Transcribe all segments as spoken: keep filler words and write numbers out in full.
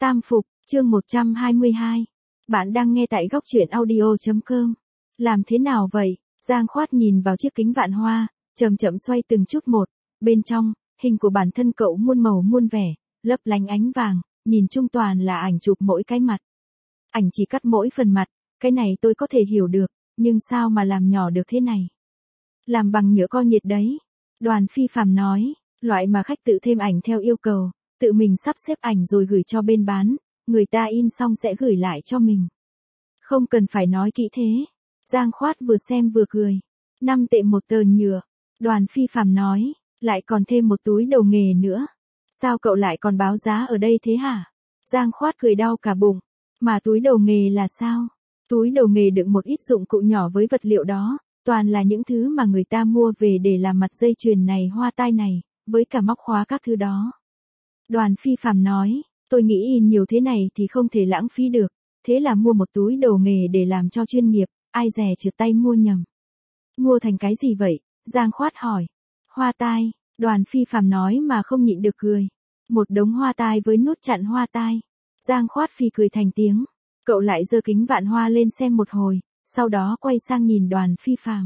Tam Phục, chương một trăm hai mươi hai. Bạn đang nghe tại góc truyện audio chấm com. Làm thế nào vậy? Giang Khoát nhìn vào chiếc kính vạn hoa, chậm chậm xoay từng chút một. Bên trong, hình của bản thân cậu muôn màu muôn vẻ, lấp lánh ánh vàng, nhìn chung toàn là ảnh chụp mỗi cái mặt. Ảnh chỉ cắt mỗi phần mặt, cái này tôi có thể hiểu được, nhưng sao mà làm nhỏ được thế này? Làm bằng nhựa co nhiệt đấy. Đoàn Phi Phàm nói, loại mà khách tự thêm ảnh theo yêu cầu, tự mình sắp xếp ảnh rồi gửi cho bên bán, người ta in xong sẽ gửi lại cho mình. Không cần phải nói kỹ thế. Giang Khoát vừa xem vừa cười. Năm tệ một tờ nhựa. Đoàn Phi Phàm nói, lại còn thêm một túi đầu nghề nữa. Sao cậu lại còn báo giá ở đây thế hả? Giang Khoát cười đau cả bụng. Mà túi đầu nghề là sao? Túi đầu nghề đựng một ít dụng cụ nhỏ với vật liệu đó, toàn là những thứ mà người ta mua về để làm mặt dây chuyền này, hoa tai này, với cả móc khóa các thứ đó. Đoàn Phi Phàm nói, tôi nghĩ in nhiều thế này thì không thể lãng phí được, thế là mua một túi đồ nghề để làm cho chuyên nghiệp, ai dè trượt tay mua nhầm. Mua thành cái gì vậy? Giang Khoát hỏi. Hoa tai, Đoàn Phi Phàm nói mà không nhịn được cười. Một đống hoa tai với nút chặn hoa tai. Giang Khoát Phi cười thành tiếng. Cậu lại giơ kính vạn hoa lên xem một hồi, sau đó quay sang nhìn Đoàn Phi Phàm.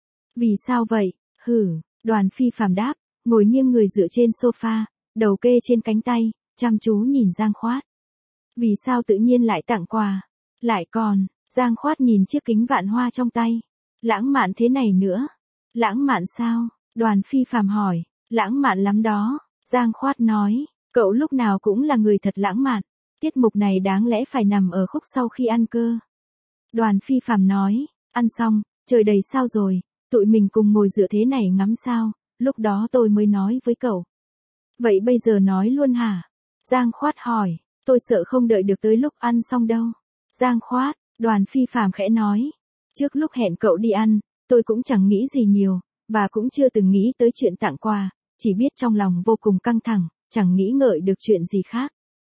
Vì sao vậy? Hử, Đoàn Phi Phàm đáp, ngồi nghiêng người dựa trên sofa, đầu kê trên cánh tay, chăm chú nhìn Giang Khoát. Vì sao tự nhiên lại tặng quà? Lại còn, Giang Khoát nhìn chiếc kính vạn hoa trong tay. Lãng mạn thế này nữa. Lãng mạn sao? Đoàn Phi Phàm hỏi. Lãng mạn lắm đó. Giang Khoát nói, cậu lúc nào cũng là người thật lãng mạn. Tiết mục này đáng lẽ phải nằm ở khúc sau khi ăn cơ. Đoàn Phi Phàm nói, ăn xong, trời đầy sao rồi, tụi mình cùng ngồi dựa thế này ngắm sao, lúc đó tôi mới nói với cậu. Vậy bây giờ nói luôn hả? Giang Khoát hỏi, tôi sợ không đợi được tới lúc ăn xong đâu. Giang Khoát, Đoàn Phi Phàm khẽ nói, trước lúc hẹn cậu đi ăn, tôi cũng chẳng nghĩ gì nhiều, và cũng chưa từng nghĩ tới chuyện tặng quà, chỉ biết trong lòng vô cùng căng thẳng, chẳng nghĩ ngợi được chuyện gì khác.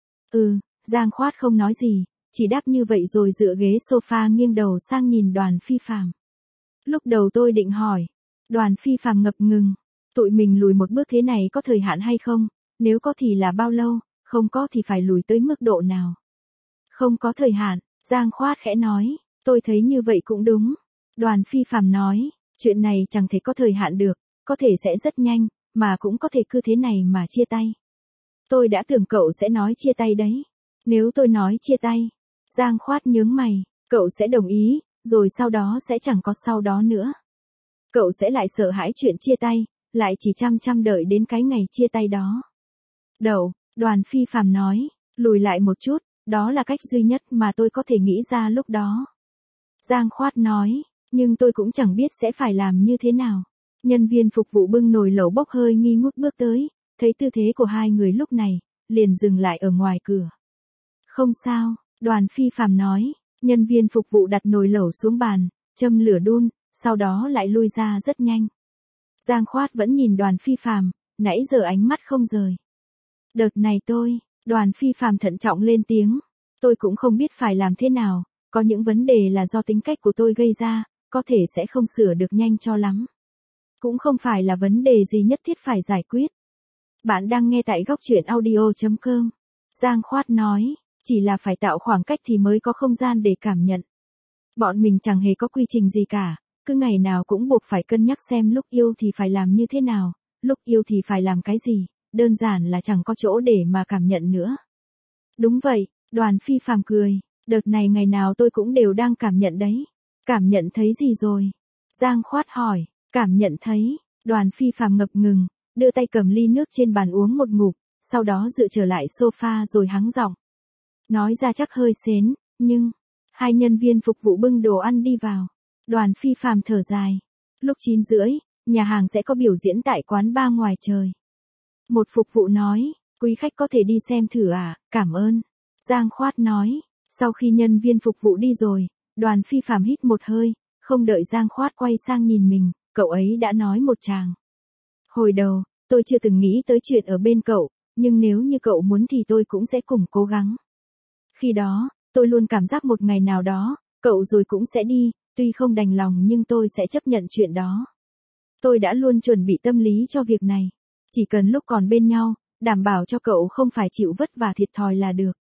Ừ, Giang Khoát không nói gì, chỉ đáp như vậy rồi dựa ghế sofa nghiêng đầu sang nhìn Đoàn Phi Phàm. Lúc đầu tôi định hỏi, Đoàn Phi Phàm ngập ngừng, tụi mình lùi một bước thế này có thời hạn hay không, nếu có thì là bao lâu, không có thì phải lùi tới mức độ nào. Không có thời hạn, Giang Khoát khẽ nói, tôi thấy như vậy cũng đúng. Đoàn Phi Phàm nói, chuyện này chẳng thể có thời hạn được, có thể sẽ rất nhanh, mà cũng có thể cứ thế này mà chia tay. Tôi đã tưởng cậu sẽ nói chia tay đấy. Nếu tôi nói chia tay, Giang Khoát nhướng mày, cậu sẽ đồng ý, rồi sau đó sẽ chẳng có sau đó nữa. Cậu sẽ lại sợ hãi chuyện chia tay, lại chỉ chăm chăm đợi đến cái ngày chia tay đó. Đậu, Đoàn Phi Phàm nói, lùi lại một chút, đó là cách duy nhất mà tôi có thể nghĩ ra lúc đó. Giang Khoát nói, nhưng tôi cũng chẳng biết sẽ phải làm như thế nào. Nhân viên phục vụ bưng nồi lẩu bốc hơi nghi ngút bước tới, thấy tư thế của hai người lúc này, liền dừng lại ở ngoài cửa. Không sao, Đoàn Phi Phàm nói, nhân viên phục vụ đặt nồi lẩu xuống bàn, châm lửa đun, sau đó lại lui ra rất nhanh. Giang Khoát vẫn nhìn Đoàn Phi Phàm, nãy giờ ánh mắt không rời. Đợt này tôi, Đoàn Phi Phàm thận trọng lên tiếng, tôi cũng không biết phải làm thế nào, có những vấn đề là do tính cách của tôi gây ra, có thể sẽ không sửa được nhanh cho lắm. Cũng không phải là vấn đề gì nhất thiết phải giải quyết. Bạn đang nghe tại góc truyện audio chấm com. Giang Khoát nói, chỉ là phải tạo khoảng cách thì mới có không gian để cảm nhận. Bọn mình chẳng hề có quy trình gì cả, cứ ngày nào cũng buộc phải cân nhắc xem lúc yêu thì phải làm như thế nào, lúc yêu thì phải làm cái gì, đơn giản là chẳng có chỗ để mà cảm nhận nữa. Đúng vậy, Đoàn Phi Phàm cười, đợt này ngày nào tôi cũng đều đang cảm nhận đấy. Cảm nhận thấy gì rồi? Giang Khoát hỏi, cảm nhận thấy, Đoàn Phi Phàm ngập ngừng, đưa tay cầm ly nước trên bàn uống một ngụm, sau đó dựa trở lại sofa rồi hắng giọng. Nói ra chắc hơi sến, nhưng, hai nhân viên phục vụ bưng đồ ăn đi vào. Đoàn Phi Phàm thở dài. Lúc chín rưỡi, nhà hàng sẽ có biểu diễn tại quán bar ngoài trời. Một phục vụ nói, quý khách có thể đi xem thử à, cảm ơn. Giang Khoát nói, sau khi nhân viên phục vụ đi rồi, Đoàn Phi Phàm hít một hơi, không đợi Giang Khoát quay sang nhìn mình, cậu ấy đã nói một tràng. Hồi đầu, tôi chưa từng nghĩ tới chuyện ở bên cậu, nhưng nếu như cậu muốn thì tôi cũng sẽ cùng cố gắng. Khi đó, tôi luôn cảm giác một ngày nào đó, cậu rồi cũng sẽ đi, tuy không đành lòng nhưng tôi sẽ chấp nhận chuyện đó. Tôi đã luôn chuẩn bị tâm lý cho việc này. Chỉ cần lúc còn bên nhau, đảm bảo cho cậu không phải chịu vất vả thiệt thòi là được.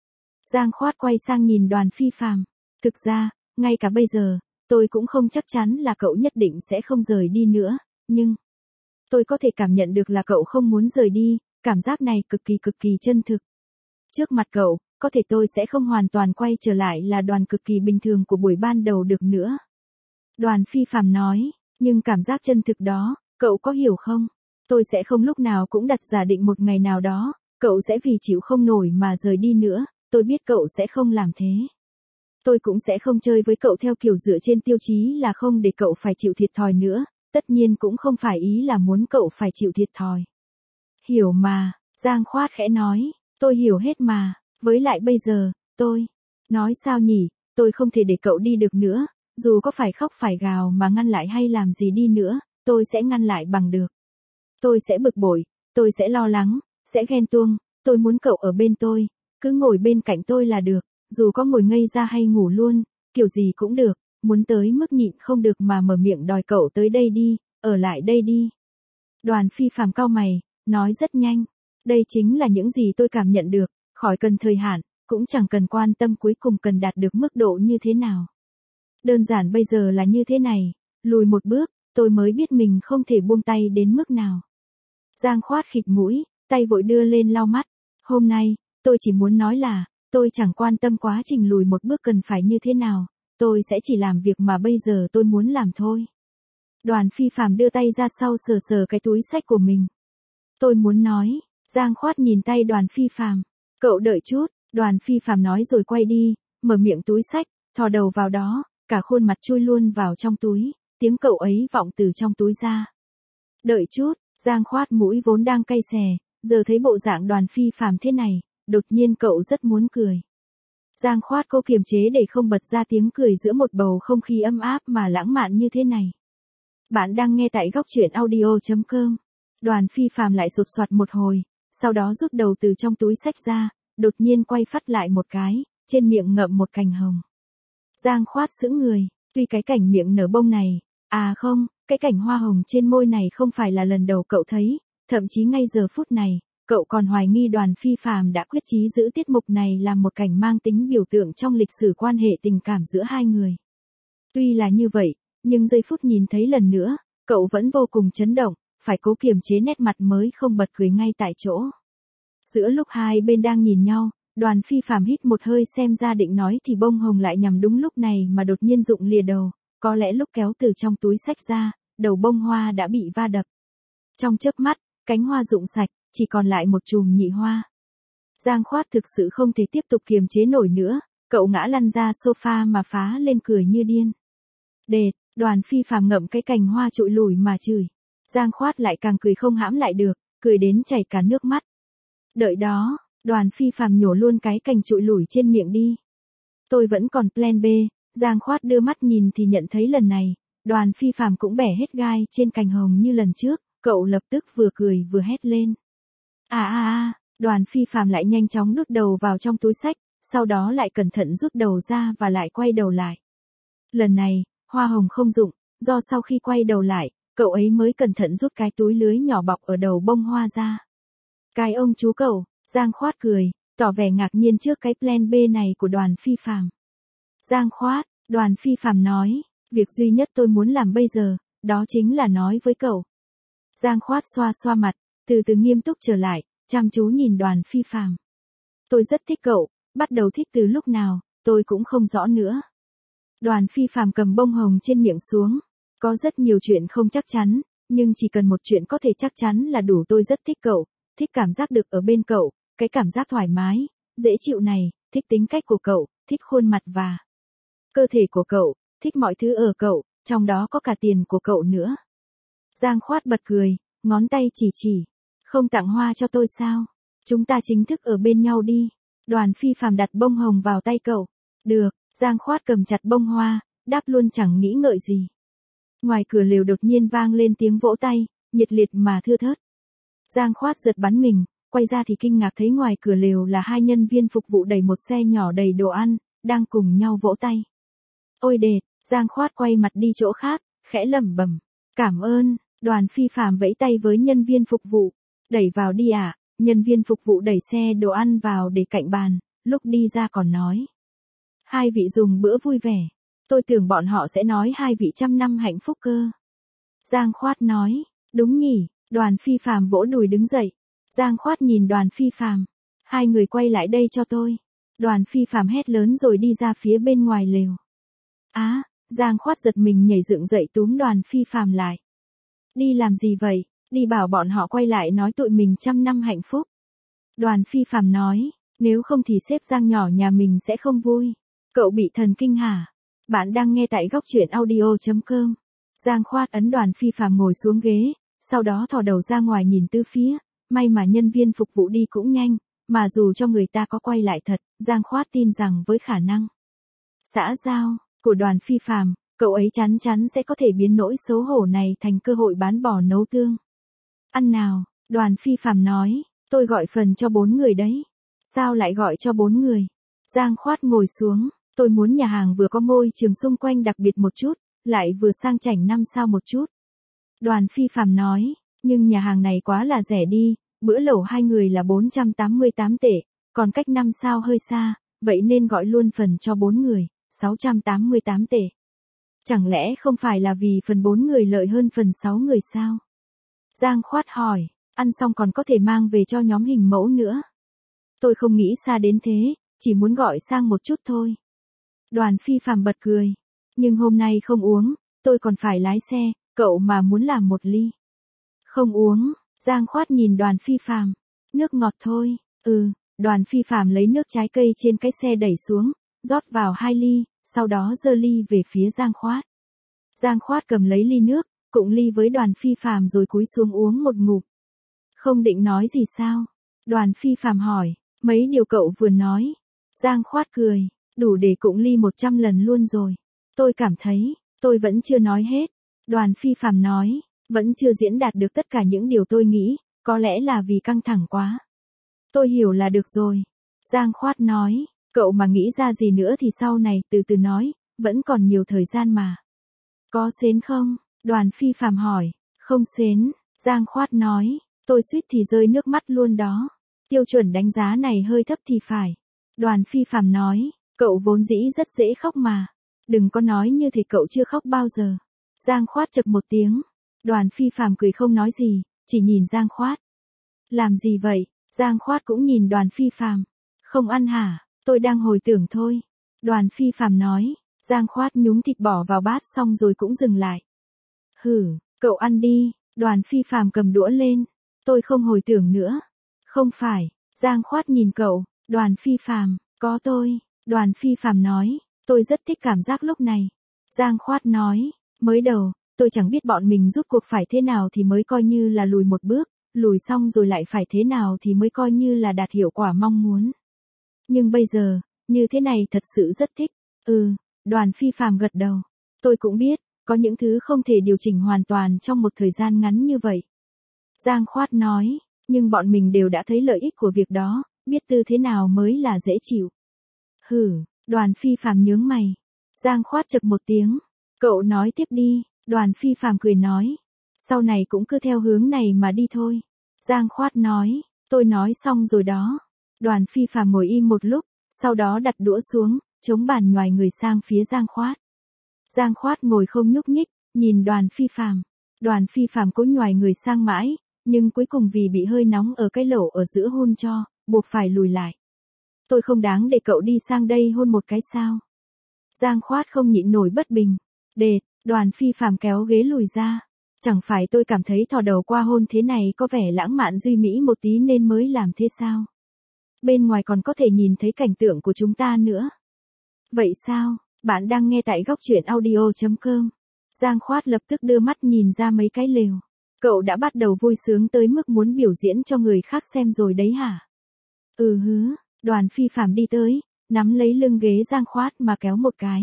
Giang Khoát quay sang nhìn Đoàn Phi Phàm. Thực ra, ngay cả bây giờ, tôi cũng không chắc chắn là cậu nhất định sẽ không rời đi nữa, nhưng tôi có thể cảm nhận được là cậu không muốn rời đi, cảm giác này cực kỳ cực kỳ chân thực. Trước mặt cậu, có thể tôi sẽ không hoàn toàn quay trở lại là Đoàn cực kỳ bình thường của buổi ban đầu được nữa. Đoàn Phi Phàm nói, nhưng cảm giác chân thực đó, cậu có hiểu không? Tôi sẽ không lúc nào cũng đặt giả định một ngày nào đó, cậu sẽ vì chịu không nổi mà rời đi nữa, tôi biết cậu sẽ không làm thế. Tôi cũng sẽ không chơi với cậu theo kiểu dựa trên tiêu chí là không để cậu phải chịu thiệt thòi nữa, tất nhiên cũng không phải ý là muốn cậu phải chịu thiệt thòi. Hiểu mà, Giang Khoát khẽ nói, tôi hiểu hết mà, với lại bây giờ, tôi, nói sao nhỉ, tôi không thể để cậu đi được nữa, dù có phải khóc phải gào mà ngăn lại hay làm gì đi nữa, tôi sẽ ngăn lại bằng được. Tôi sẽ bực bội, tôi sẽ lo lắng, sẽ ghen tuông, tôi muốn cậu ở bên tôi, cứ ngồi bên cạnh tôi là được, dù có ngồi ngây ra hay ngủ luôn, kiểu gì cũng được, muốn tới mức nhịn không được mà mở miệng đòi cậu tới đây đi, ở lại đây đi. Đoàn Phi Phàm cau mày, nói rất nhanh, đây chính là những gì tôi cảm nhận được, khỏi cần thời hạn, cũng chẳng cần quan tâm cuối cùng cần đạt được mức độ như thế nào. Đơn giản bây giờ là như thế này, lùi một bước, tôi mới biết mình không thể buông tay đến mức nào. Giang Khoát khịt mũi, tay vội đưa lên lau mắt, hôm nay, tôi chỉ muốn nói là, tôi chẳng quan tâm quá trình lùi một bước cần phải như thế nào, tôi sẽ chỉ làm việc mà bây giờ tôi muốn làm thôi. Đoàn Phi Phàm đưa tay ra sau sờ sờ cái túi xách của mình. Tôi muốn nói, Giang Khoát nhìn tay Đoàn Phi Phàm, cậu đợi chút, Đoàn Phi Phàm nói rồi quay đi, mở miệng túi xách, thò đầu vào đó, cả khuôn mặt chui luôn vào trong túi, tiếng cậu ấy vọng từ trong túi ra. Đợi chút, Giang Khoát mũi vốn đang cay xè, giờ thấy bộ dạng Đoàn Phi Phàm thế này, đột nhiên cậu rất muốn cười. Giang Khoát cố kiềm chế để không bật ra tiếng cười giữa một bầu không khí ấm áp mà lãng mạn như thế này. Bạn đang nghe tại góc truyện audio chấm com. Đoàn Phi Phàm lại sột soạt một hồi, sau đó rút đầu từ trong túi xách ra, đột nhiên quay phắt lại một cái, trên miệng ngậm một cành hồng. Giang Khoát sững người, tuy cái cảnh miệng nở bông này, à không, cái cảnh hoa hồng trên môi này không phải là lần đầu cậu thấy, thậm chí ngay giờ phút này, cậu còn hoài nghi Đoàn Phi Phàm đã quyết chí giữ tiết mục này làm một cảnh mang tính biểu tượng trong lịch sử quan hệ tình cảm giữa hai người. Tuy là như vậy, nhưng giây phút nhìn thấy lần nữa, cậu vẫn vô cùng chấn động, phải cố kiềm chế nét mặt mới không bật cười ngay tại chỗ. Giữa lúc hai bên đang nhìn nhau, Đoàn Phi Phàm hít một hơi xem ra định nói thì bông hồng lại nhằm đúng lúc này mà đột nhiên rụng lìa đầu, có lẽ lúc kéo từ trong túi xách ra, đầu bông hoa đã bị va đập. Trong chớp mắt, cánh hoa rụng sạch, chỉ còn lại một chùm nhị hoa. Giang Khoát thực sự không thể tiếp tục kiềm chế nổi nữa, cậu ngã lăn ra sofa mà phá lên cười như điên. Đệt, Đoàn Phi Phàm ngậm cái cành hoa trụi lủi mà chửi. Giang Khoát lại càng cười không hãm lại được, cười đến chảy cả nước mắt. Đợi đó, Đoàn Phi Phàm nhổ luôn cái cành trụi lủi trên miệng đi. Tôi vẫn còn plan B, Giang Khoát đưa mắt nhìn thì nhận thấy lần này, Đoàn Phi Phàm cũng bẻ hết gai trên cành hồng như lần trước, cậu lập tức vừa cười vừa hét lên. À à à, Đoàn Phi Phàm lại nhanh chóng đút đầu vào trong túi xách, sau đó lại cẩn thận rút đầu ra và lại quay đầu lại. Lần này, hoa hồng không rụng, do sau khi quay đầu lại, cậu ấy mới cẩn thận rút cái túi lưới nhỏ bọc ở đầu bông hoa ra. Cái ông chú cậu, Giang Khoát cười, tỏ vẻ ngạc nhiên trước cái plan B này của Đoàn Phi Phàm. Giang Khoát, Đoàn Phi Phàm nói, việc duy nhất tôi muốn làm bây giờ, đó chính là nói với cậu. Giang Khoát xoa xoa mặt, từ từ nghiêm túc trở lại, chăm chú nhìn Đoàn Phi Phàm. Tôi rất thích cậu, bắt đầu thích từ lúc nào, tôi cũng không rõ nữa. Đoàn Phi Phàm cầm bông hồng trên miệng xuống, có rất nhiều chuyện không chắc chắn, nhưng chỉ cần một chuyện có thể chắc chắn là đủ, tôi rất thích cậu, thích cảm giác được ở bên cậu, cái cảm giác thoải mái, dễ chịu này, thích tính cách của cậu, thích khuôn mặt và cơ thể của cậu, thích mọi thứ ở cậu, trong đó có cả tiền của cậu nữa. Giang Khoát bật cười, ngón tay chỉ chỉ, không tặng hoa cho tôi sao? Chúng ta chính thức ở bên nhau đi. Đoàn Phi Phàm đặt bông hồng vào tay cậu. Được, Giang Khoát cầm chặt bông hoa, đáp luôn chẳng nghĩ ngợi gì. Ngoài cửa lều đột nhiên vang lên tiếng vỗ tay, nhiệt liệt mà thưa thớt. Giang Khoát giật bắn mình, quay ra thì kinh ngạc thấy ngoài cửa lều là hai nhân viên phục vụ đẩy một xe nhỏ đầy đồ ăn, đang cùng nhau vỗ tay. Ôi đệt, Giang Khoát quay mặt đi chỗ khác, khẽ lẩm bẩm, cảm ơn. Đoàn Phi Phàm vẫy tay với nhân viên phục vụ, đẩy vào đi ạ. À. Nhân viên phục vụ đẩy xe đồ ăn vào để cạnh bàn, lúc đi ra còn nói. Hai vị dùng bữa vui vẻ. Tôi tưởng bọn họ sẽ nói hai vị trăm năm hạnh phúc cơ. Giang Khoát nói, đúng nhỉ, Đoàn Phi Phàm vỗ đùi đứng dậy. Giang Khoát nhìn Đoàn Phi Phàm, hai người quay lại đây cho tôi. Đoàn Phi Phàm hét lớn rồi đi ra phía bên ngoài lều. Á, à, Giang Khoát giật mình nhảy dựng dậy túm Đoàn Phi Phàm lại. Đi làm gì vậy? Đi bảo bọn họ quay lại nói tụi mình trăm năm hạnh phúc. Đoàn Phi Phàm nói, nếu không thì sếp Giang nhỏ nhà mình sẽ không vui. Cậu bị thần kinh hả? Bạn đang nghe tại góc truyện audio chấm com. Giang Khoát ấn Đoàn Phi Phàm ngồi xuống ghế, sau đó thò đầu ra ngoài nhìn tứ phía, may mà nhân viên phục vụ đi cũng nhanh, mà dù cho người ta có quay lại thật, Giang Khoát tin rằng với khả năng xã giao của Đoàn Phi Phàm, cậu ấy chắn chắn sẽ có thể biến nỗi xấu hổ này thành cơ hội bán bò nấu tương. Ăn nào, Đoàn Phi Phàm nói, tôi gọi phần cho bốn người đấy. Sao lại gọi cho bốn người? Giang Khoát ngồi xuống, tôi muốn nhà hàng vừa có môi trường xung quanh đặc biệt một chút, lại vừa sang chảnh năm sao một chút. Đoàn Phi Phàm nói, nhưng nhà hàng này quá là rẻ đi, bữa lẩu hai người là bốn trăm tám mươi tám tệ, còn cách năm sao hơi xa, vậy nên gọi luôn phần cho bốn người, sáu trăm tám mươi tám tệ. Chẳng lẽ không phải là vì phần bốn người lợi hơn phần sáu người sao? Giang Khoát hỏi, ăn xong còn có thể mang về cho nhóm hình mẫu nữa. Tôi không nghĩ xa đến thế, chỉ muốn gọi sang một chút thôi. Đoàn Phi Phàm bật cười. Nhưng hôm nay không uống, tôi còn phải lái xe, cậu mà muốn làm một ly. Không uống, Giang Khoát nhìn Đoàn Phi Phàm. Nước ngọt thôi, ừ, Đoàn Phi Phàm lấy nước trái cây trên cái xe đẩy xuống, rót vào hai ly, sau đó giơ ly về phía Giang Khoát. Giang Khoát cầm lấy ly nước, cụng ly với Đoàn Phi Phàm rồi cúi xuống uống một ngụm. Không định nói gì sao? Đoàn Phi Phàm hỏi, mấy điều cậu vừa nói. Giang Khoát cười, đủ để cụng ly một trăm lần luôn rồi. Tôi cảm thấy, tôi vẫn chưa nói hết. Đoàn Phi Phàm nói, vẫn chưa diễn đạt được tất cả những điều tôi nghĩ, có lẽ là vì căng thẳng quá. Tôi hiểu là được rồi. Giang Khoát nói, cậu mà nghĩ ra gì nữa thì sau này từ từ nói, vẫn còn nhiều thời gian mà. Có xến không? Đoàn Phi Phàm hỏi, không xến. Giang Khoát nói, tôi suýt thì rơi nước mắt luôn đó. Tiêu chuẩn đánh giá này hơi thấp thì phải. Đoàn Phi Phàm nói, cậu vốn dĩ rất dễ khóc mà. Đừng có nói như thế, cậu chưa khóc bao giờ. Giang Khoát chậc một tiếng. Đoàn Phi Phàm cười không nói gì, chỉ nhìn Giang Khoát. Làm gì vậy? Giang Khoát cũng nhìn Đoàn Phi Phàm. Không ăn hả? Tôi đang hồi tưởng thôi. Đoàn Phi Phàm nói. Giang Khoát nhúng thịt bỏ vào bát xong rồi cũng dừng lại. Hử, cậu ăn đi. Đoàn Phi Phàm cầm đũa lên. Tôi không hồi tưởng nữa. Không phải. Giang Khoát nhìn cậu. Đoàn Phi Phàm, có tôi. Đoàn Phi Phàm nói. Tôi rất thích cảm giác lúc này. Giang Khoát nói. Mới đầu, tôi chẳng biết bọn mình rút cuộc phải thế nào thì mới coi như là lùi một bước, lùi xong rồi lại phải thế nào thì mới coi như là đạt hiệu quả mong muốn. Nhưng bây giờ, như thế này thật sự rất thích. Ừ, Đoàn Phi Phàm gật đầu. Tôi cũng biết, có những thứ không thể điều chỉnh hoàn toàn trong một thời gian ngắn như vậy. Giang Khoát nói, nhưng bọn mình đều đã thấy lợi ích của việc đó, biết tư thế nào mới là dễ chịu. Hử, Đoàn Phi Phàm nhướng mày. Giang Khoát chậc một tiếng. Cậu nói tiếp đi. Đoàn Phi Phàm cười nói. Sau này cũng cứ theo hướng này mà đi thôi. Giang Khoát nói. Tôi nói xong rồi đó. Đoàn Phi Phàm ngồi im một lúc, sau đó đặt đũa xuống, chống bàn nhoài người sang phía Giang Khoát. Giang Khoát ngồi không nhúc nhích, nhìn Đoàn Phi Phàm. Đoàn Phi Phàm cố nhoài người sang mãi, nhưng cuối cùng vì bị hơi nóng ở cái lỗ ở giữa hôn cho, buộc phải lùi lại. Tôi không đáng để cậu đi sang đây hôn một cái sao? Giang Khoát không nhịn nổi bất bình. Đệt, Đoàn Phi Phàm kéo ghế lùi ra. Chẳng phải tôi cảm thấy thò đầu qua hôn thế này có vẻ lãng mạn duy mỹ một tí nên mới làm thế sao? Bên ngoài còn có thể nhìn thấy cảnh tượng của chúng ta nữa. Vậy sao? Bạn đang nghe tại góc truyện audio chấm com. Giang Khoát lập tức đưa mắt nhìn ra mấy cái lều. Cậu đã bắt đầu vui sướng tới mức muốn biểu diễn cho người khác xem rồi đấy hả? Ừ hứ, Đoàn Phi Phàm đi tới, nắm lấy lưng ghế Giang Khoát mà kéo một cái.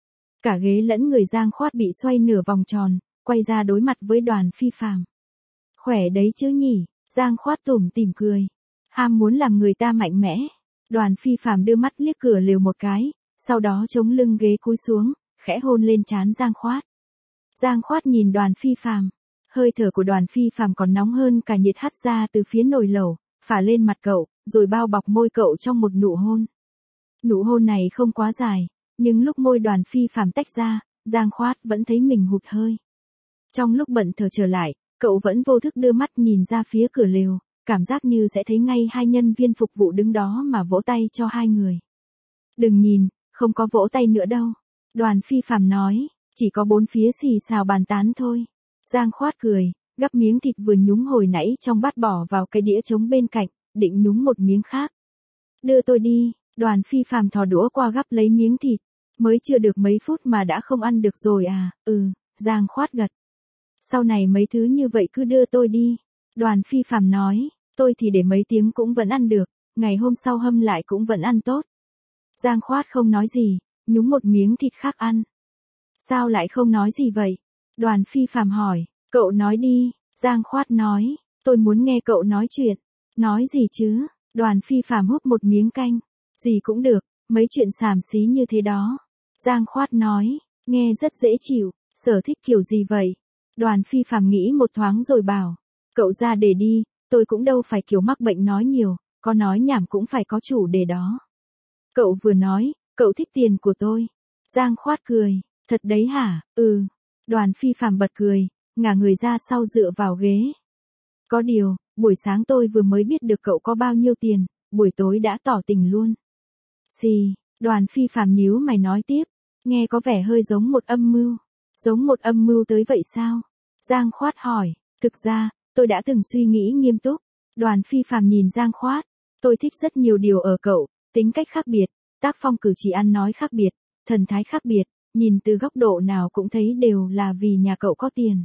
Cả ghế lẫn người Giang Khoát bị xoay nửa vòng tròn, quay ra đối mặt với Đoàn Phi Phàm. Khỏe đấy chứ nhỉ? Giang Khoát tủm tỉm cười. Ham muốn làm người ta mạnh mẽ. Đoàn Phi Phàm đưa mắt liếc cửa lều một cái, sau đó chống lưng ghế cúi xuống, khẽ hôn lên trán Giang Khoát. Giang Khoát nhìn Đoàn Phi Phàm. Hơi thở của Đoàn Phi Phàm còn nóng hơn cả nhiệt hắt ra từ phía nồi lẩu, phả lên mặt cậu, rồi bao bọc môi cậu trong một nụ hôn. Nụ hôn này không quá dài, nhưng lúc môi Đoàn Phi Phàm tách ra, Giang Khoát vẫn thấy mình hụt hơi. Trong lúc bận thở trở lại, cậu vẫn vô thức đưa mắt nhìn ra phía cửa lều, cảm giác như sẽ thấy ngay hai nhân viên phục vụ đứng đó mà vỗ tay cho hai người. Đừng nhìn, không có vỗ tay nữa đâu. Đoàn Phi Phàm nói, chỉ có bốn phía xì xào bàn tán thôi. Giang Khoát cười, gắp miếng thịt vừa nhúng hồi nãy trong bát bỏ vào cái đĩa trống bên cạnh, định nhúng một miếng khác. Đưa tôi đi, Đoàn Phi Phàm thò đũa qua gắp lấy miếng thịt. Mới chưa được mấy phút mà đã không ăn được rồi à, ừ, Giang Khoát gật. Sau này mấy thứ như vậy cứ đưa tôi đi. Đoàn Phi Phàm nói, tôi thì để mấy tiếng cũng vẫn ăn được, ngày hôm sau hâm lại cũng vẫn ăn tốt. Giang Khoát không nói gì, nhúng một miếng thịt khác ăn. Sao lại không nói gì vậy? Đoàn Phi Phàm hỏi, cậu nói đi, Giang Khoát nói, tôi muốn nghe cậu nói chuyện. Nói gì chứ? Đoàn Phi Phàm húp một miếng canh. Gì cũng được, mấy chuyện xàm xí như thế đó. Giang Khoát nói, nghe rất dễ chịu, sở thích kiểu gì vậy? Đoàn Phi Phàm nghĩ một thoáng rồi bảo, cậu ra để đi, tôi cũng đâu phải kiểu mắc bệnh nói nhiều, có nói nhảm cũng phải có chủ đề đó. Cậu vừa nói, cậu thích tiền của tôi. Giang Khoát cười, thật đấy hả? Ừ. Đoàn Phi Phàm bật cười, ngả người ra sau dựa vào ghế. Có điều, buổi sáng tôi vừa mới biết được cậu có bao nhiêu tiền, buổi tối đã tỏ tình luôn. Xì, Đoàn Phi Phàm nhíu mày nói tiếp, nghe có vẻ hơi giống một âm mưu. Giống một âm mưu tới vậy sao? Giang Khoát hỏi, thực ra, tôi đã từng suy nghĩ nghiêm túc. Đoàn Phi Phàm nhìn Giang Khoát, tôi thích rất nhiều điều ở cậu, tính cách khác biệt, tác phong cử chỉ ăn nói khác biệt, thần thái khác biệt, nhìn từ góc độ nào cũng thấy đều là vì nhà cậu có tiền.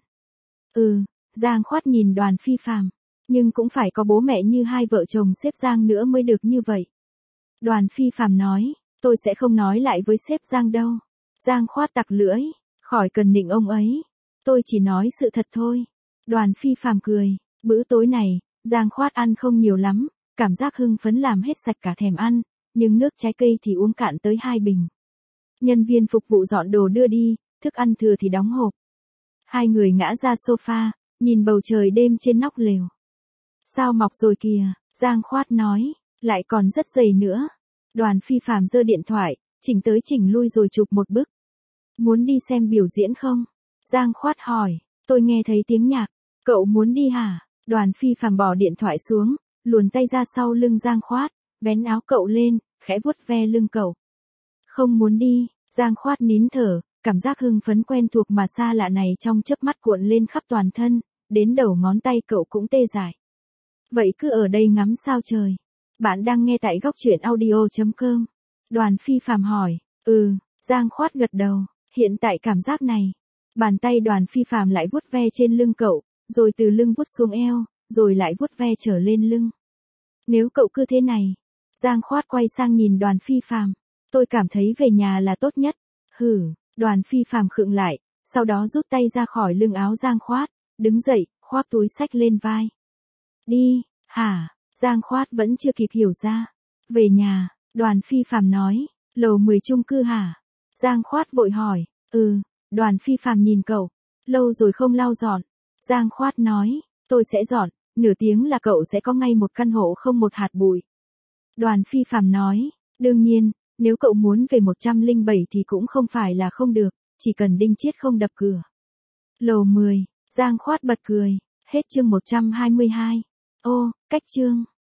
Ừ, Giang Khoát nhìn Đoàn Phi Phàm, nhưng cũng phải có bố mẹ như hai vợ chồng sếp Giang nữa mới được như vậy. Đoàn Phi Phàm nói, tôi sẽ không nói lại với sếp Giang đâu. Giang Khoát tặc lưỡi, khỏi cần nịnh ông ấy. Tôi chỉ nói sự thật thôi. Đoàn Phi Phàm cười, bữa tối này, Giang Khoát ăn không nhiều lắm, cảm giác hưng phấn làm hết sạch cả thèm ăn, nhưng nước trái cây thì uống cạn tới hai bình. Nhân viên phục vụ dọn đồ đưa đi, thức ăn thừa thì đóng hộp. Hai người ngã ra sofa, nhìn bầu trời đêm trên nóc lều. Sao mọc rồi kìa, Giang Khoát nói, lại còn rất dày nữa. Đoàn Phi Phàm giơ điện thoại, chỉnh tới chỉnh lui rồi chụp một bức. Muốn đi xem biểu diễn không? Giang Khoát hỏi, tôi nghe thấy tiếng nhạc, cậu muốn đi hả? Đoàn Phi Phàm bỏ điện thoại xuống, luồn tay ra sau lưng Giang Khoát, vén áo cậu lên, khẽ vuốt ve lưng cậu. Không muốn đi, Giang Khoát nín thở, cảm giác hưng phấn quen thuộc mà xa lạ này trong chớp mắt cuộn lên khắp toàn thân, đến đầu ngón tay cậu cũng tê dại. Vậy cứ ở đây ngắm sao trời. Bạn đang nghe tại góc truyện audio chấm com. Đoàn Phi Phàm hỏi, ừ, Giang Khoát gật đầu, hiện tại cảm giác này. Bàn tay Đoàn Phi Phàm lại vuốt ve trên lưng cậu, rồi từ lưng vuốt xuống eo, rồi lại vuốt ve trở lên lưng. Nếu cậu cứ thế này, Giang Khoát quay sang nhìn Đoàn Phi Phàm, tôi cảm thấy về nhà là tốt nhất. Hử, Đoàn Phi Phàm khựng lại, sau đó rút tay ra khỏi lưng áo Giang Khoát, đứng dậy, khoác túi xách lên vai. Đi, hả? Giang Khoát vẫn chưa kịp hiểu ra. Về nhà, Đoàn Phi Phàm nói, lầu mười chung cư hả? Giang Khoát vội hỏi, ừ, Đoàn Phi Phàm nhìn cậu, lâu rồi không lau dọn. Giang Khoát nói, tôi sẽ dọn, nửa tiếng là cậu sẽ có ngay một căn hộ không một hạt bụi. Đoàn Phi Phàm nói, đương nhiên, nếu cậu muốn về một trăm lẻ bảy thì cũng không phải là không được, chỉ cần Đinh Chiết không đập cửa. Lầu mười, Giang Khoát bật cười, hết chương một trăm hai mươi hai. Ô, cách chương.